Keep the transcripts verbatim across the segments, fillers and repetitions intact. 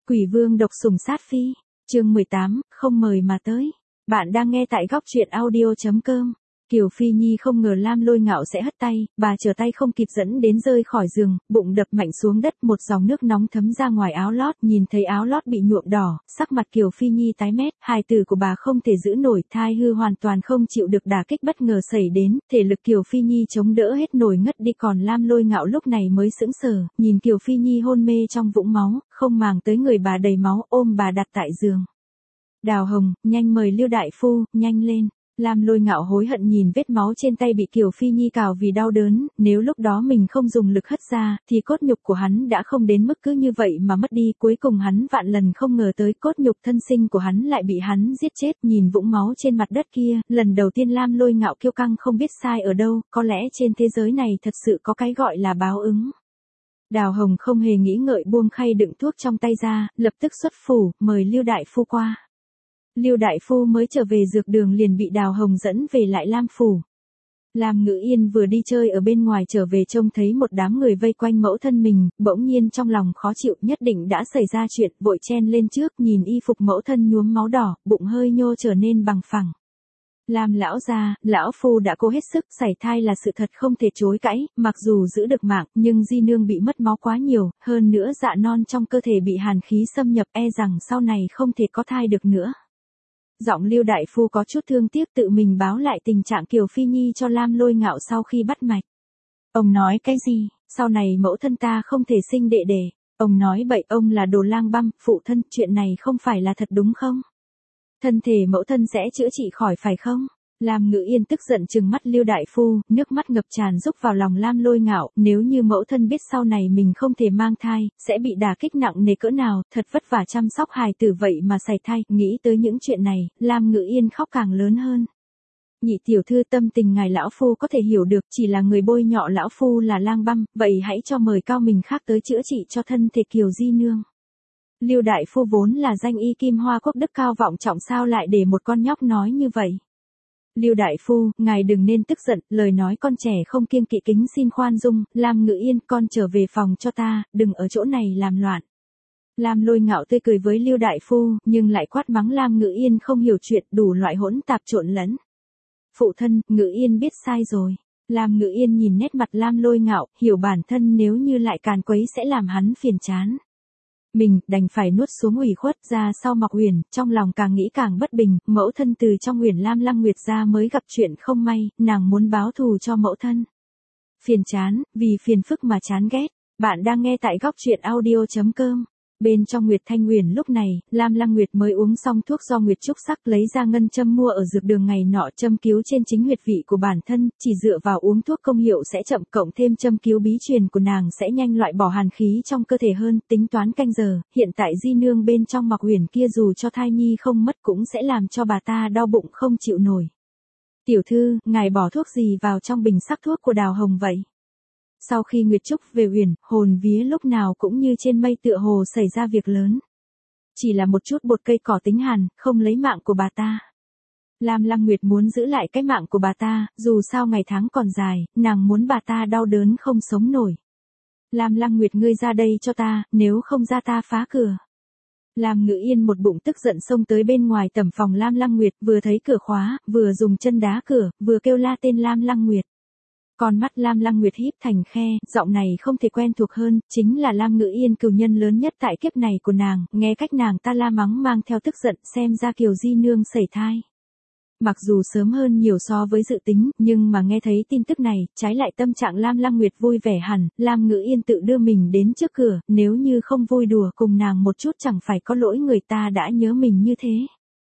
Quỷ vương độc sủng sát phi, chương mười tám, không mời mà tới. Bạn đang nghe tại góc truyện audio chấm com. Kiều Phi Nhi không ngờ Lam Lôi Ngạo sẽ hất tay, bà trở tay không kịp dẫn đến rơi khỏi giường, bụng đập mạnh xuống đất, một dòng nước nóng thấm ra ngoài áo lót, nhìn thấy áo lót bị nhuộm đỏ, sắc mặt Kiều Phi Nhi tái mét, hài tử của bà không thể giữ nổi, thai hư hoàn toàn không chịu được đả kích bất ngờ xảy đến, thể lực Kiều Phi Nhi chống đỡ hết nổi ngất đi, còn Lam Lôi Ngạo lúc này mới sững sờ, nhìn Kiều Phi Nhi hôn mê trong vũng máu, không màng tới người bà đầy máu, ôm bà đặt tại giường. Đào Hồng, nhanh mời Lưu đại phu, nhanh lên. Lam Lôi Ngạo hối hận nhìn vết máu trên tay bị Kiều Phi Nhi cào vì đau đớn, nếu lúc đó mình không dùng lực hất ra, thì cốt nhục của hắn đã không đến mức cứ như vậy mà mất đi, cuối cùng hắn vạn lần không ngờ tới cốt nhục thân sinh của hắn lại bị hắn giết chết, nhìn vũng máu trên mặt đất kia, lần đầu tiên Lam Lôi Ngạo kiêu căng không biết sai ở đâu, có lẽ trên thế giới này thật sự có cái gọi là báo ứng. Đào Hồng không hề nghĩ ngợi buông khay đựng thuốc trong tay ra, lập tức xuất phủ, mời Lưu đại phu qua. Lưu đại phu mới trở về dược đường liền bị Đào Hồng dẫn về lại Lam phủ. Lam Ngữ Yên vừa đi chơi ở bên ngoài trở về trông thấy một đám người vây quanh mẫu thân mình, bỗng nhiên trong lòng khó chịu, nhất định đã xảy ra chuyện, vội chen lên trước, nhìn y phục mẫu thân nhuốm máu đỏ, bụng hơi nhô trở nên bằng phẳng. Lam lão gia, lão phu đã cố hết sức, sảy thai là sự thật không thể chối cãi, mặc dù giữ được mạng, nhưng di nương bị mất máu quá nhiều, hơn nữa dạ non trong cơ thể bị hàn khí xâm nhập, e rằng sau này không thể có thai được nữa. Giọng Lưu đại phu có chút thương tiếc, tự mình báo lại tình trạng Kiều Phi Nhi cho Lam Lôi Ngạo sau khi bắt mạch. Ông nói cái gì? Sau này mẫu thân ta không thể sinh đệ đệ. Ông nói bậy, ông là đồ lang băm, phụ thân, chuyện này không phải là thật đúng không? Thân thể mẫu thân sẽ chữa trị khỏi phải không? Lam Ngữ Yên tức giận trừng mắt Lưu đại phu, nước mắt ngập tràn rúc vào lòng Lam Lôi Ngạo, nếu như mẫu thân biết sau này mình không thể mang thai, sẽ bị đả kích nặng nề cỡ nào, thật vất vả chăm sóc hài tử vậy mà sảy thai, nghĩ tới những chuyện này, Lam Ngữ Yên khóc càng lớn hơn. Nhị tiểu thư, tâm tình ngài lão phu có thể hiểu được, chỉ là người bôi nhọ lão phu là lang băm, vậy hãy cho mời cao mình khác tới chữa trị cho thân thể Kiều di nương. Lưu đại phu vốn là danh y kim hoa quốc đức cao vọng trọng, sao lại để một con nhóc nói như vậy? Lưu đại phu, ngài đừng nên tức giận, lời nói con trẻ không kiêng kỵ, kính xin khoan dung. Lam Ngữ Yên, con trở về phòng cho ta, đừng ở chỗ này làm loạn. Lam Lôi Ngạo tươi cười với Lưu đại phu, nhưng lại quát mắng Lam Ngữ Yên không hiểu chuyện, đủ loại hỗn tạp trộn lẫn. Phụ thân, Ngữ Yên biết sai rồi. Lam Ngữ Yên nhìn nét mặt Lam Lôi Ngạo, hiểu bản thân nếu như lại càn quấy sẽ làm hắn phiền chán. Mình đành phải nuốt xuống ủy khuất, ra sau Mạc Uyển, trong lòng càng nghĩ càng bất bình, mẫu thân từ trong Uyển Lam Lăng Nguyệt gia mới gặp chuyện không may, nàng muốn báo thù cho mẫu thân. Phiền chán, vì phiền phức mà chán ghét. Bạn đang nghe tại góc truyện audio chấm com. Bên trong Nguyệt Thanh Uyển lúc này, Lam Lăng Nguyệt mới uống xong thuốc do Nguyệt Trúc Sắc lấy ra ngân châm mua ở dược đường ngày nọ, châm cứu trên chính huyệt vị của bản thân, chỉ dựa vào uống thuốc công hiệu sẽ chậm, cộng thêm châm cứu bí truyền của nàng sẽ nhanh loại bỏ hàn khí trong cơ thể hơn, tính toán canh giờ, hiện tại di nương bên trong Mạc Uyển kia dù cho thai nhi không mất cũng sẽ làm cho bà ta đau bụng không chịu nổi. Tiểu thư, ngài bỏ thuốc gì vào trong bình sắc thuốc của Đào Hồng vậy? Sau khi Nguyệt Trúc về Uyển, hồn vía lúc nào cũng như trên mây, tựa hồ xảy ra việc lớn. Chỉ là một chút bột cây cỏ tính hàn, không lấy mạng của bà ta. Lam Lăng Nguyệt muốn giữ lại cái mạng của bà ta, dù sao ngày tháng còn dài, nàng muốn bà ta đau đớn không sống nổi. Lam Lăng Nguyệt, ngươi ra đây cho ta, nếu không ra ta phá cửa. Lam Ngữ Yên một bụng tức giận xông tới bên ngoài tẩm phòng Lam Lăng Nguyệt, vừa thấy cửa khóa, vừa dùng chân đá cửa, vừa kêu la tên Lam Lăng Nguyệt. Con mắt Lam Lăng Nguyệt híp thành khe, giọng này không thể quen thuộc hơn, chính là Lam Ngữ Yên, cừu nhân lớn nhất tại kiếp này của nàng, nghe cách nàng ta la mắng mang theo tức giận, xem ra Kiều di nương sảy thai. Mặc dù sớm hơn nhiều so với dự tính, nhưng mà nghe thấy tin tức này, trái lại tâm trạng Lam Lăng Nguyệt vui vẻ hẳn, Lam Ngữ Yên tự đưa mình đến trước cửa, nếu như không vui đùa cùng nàng một chút chẳng phải có lỗi người ta đã nhớ mình như thế.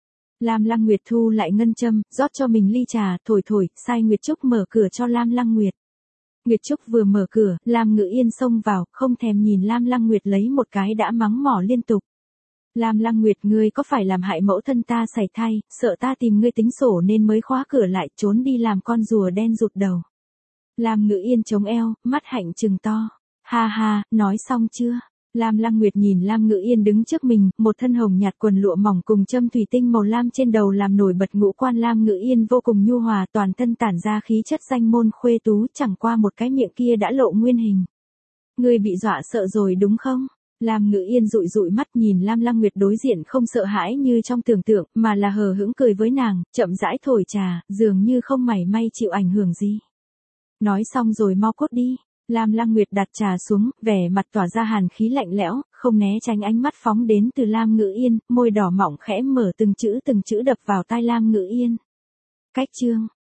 Lam Lăng Nguyệt thu lại ngân châm, rót cho mình ly trà, thổi thổi, sai Nguyệt Trúc mở cửa cho Lam Lăng Nguyệt. Nguyệt Trúc vừa mở cửa, Lam Ngữ Yên xông vào, không thèm nhìn Lam Lăng Nguyệt lấy một cái đã mắng mỏ liên tục. Lam Lăng Nguyệt, ngươi có phải làm hại mẫu thân ta sảy thai, sợ ta tìm ngươi tính sổ nên mới khóa cửa lại, trốn đi làm con rùa đen rụt đầu. Lam Ngữ Yên chống eo, mắt hạnh trừng to. Ha ha, nói xong chưa? Lam Lăng Nguyệt nhìn Lam Ngữ Yên đứng trước mình, một thân hồng nhạt quần lụa mỏng cùng châm thủy tinh màu lam trên đầu làm nổi bật ngũ quan Lam Ngữ Yên vô cùng nhu hòa, toàn thân tản ra khí chất danh môn khuê tú, chẳng qua một cái miệng kia đã lộ nguyên hình. Ngươi bị dọa sợ rồi đúng không? Lam Ngữ Yên dụi dụi mắt nhìn Lam Lăng Nguyệt đối diện không sợ hãi như trong tưởng tượng, mà là hờ hững cười với nàng, chậm rãi thổi trà, dường như không mảy may chịu ảnh hưởng gì. Nói xong rồi mau cốt đi. Lam Lăng Nguyệt đặt trà xuống, vẻ mặt tỏa ra hàn khí lạnh lẽo, không né tránh ánh mắt phóng đến từ Lam Ngữ Yên, môi đỏ mỏng khẽ mở từng chữ từng chữ đập vào tai Lam Ngữ Yên. Cách chương